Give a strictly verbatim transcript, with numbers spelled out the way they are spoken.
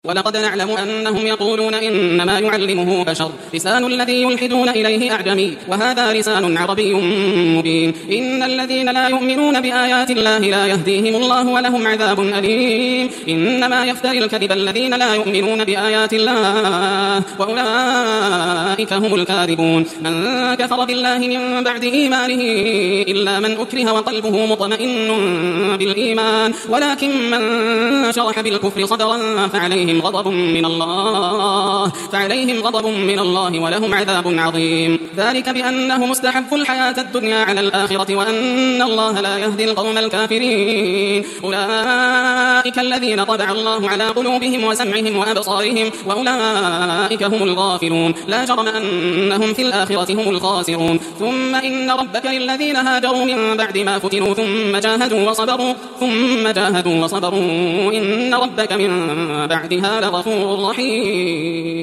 ولقد نعلم أنهم يقولون إنما يعلمه بشر لسان الذي يلحدون إليه أعجمي وهذا لسان عربي مبين إن الذين لا يؤمنون بآيات الله لا يهديهم الله ولهم عذاب أليم إنما يفتري الكذب الذين لا يؤمنون بآيات الله وأولئك هم الكاذبون من كفر بالله من بعد إيمانه إلا من أكره وقلبه مطمئن بالإيمان ولكن من شرح بالكفر صدرا فعليه غضب من الله فعليهم غضب من الله ولهم عذاب عظيم ذلك بأنه مستحب الحياة الدنيا على الآخرة وأن الله لا يهدي القوم الكافرين أولئك الذين طبع الله على قلوبهم وسمعهم وأبصارهم وأولئك هم الغافلون لا جرم أنهم في الآخرة هم الخاسرون ثم إن ربك للذين هاجروا من بعد ما فتنوا ثم جاهدوا وصبروا ثم جاهدوا وصبروا إن ربك من بعدها لغفور رحيم.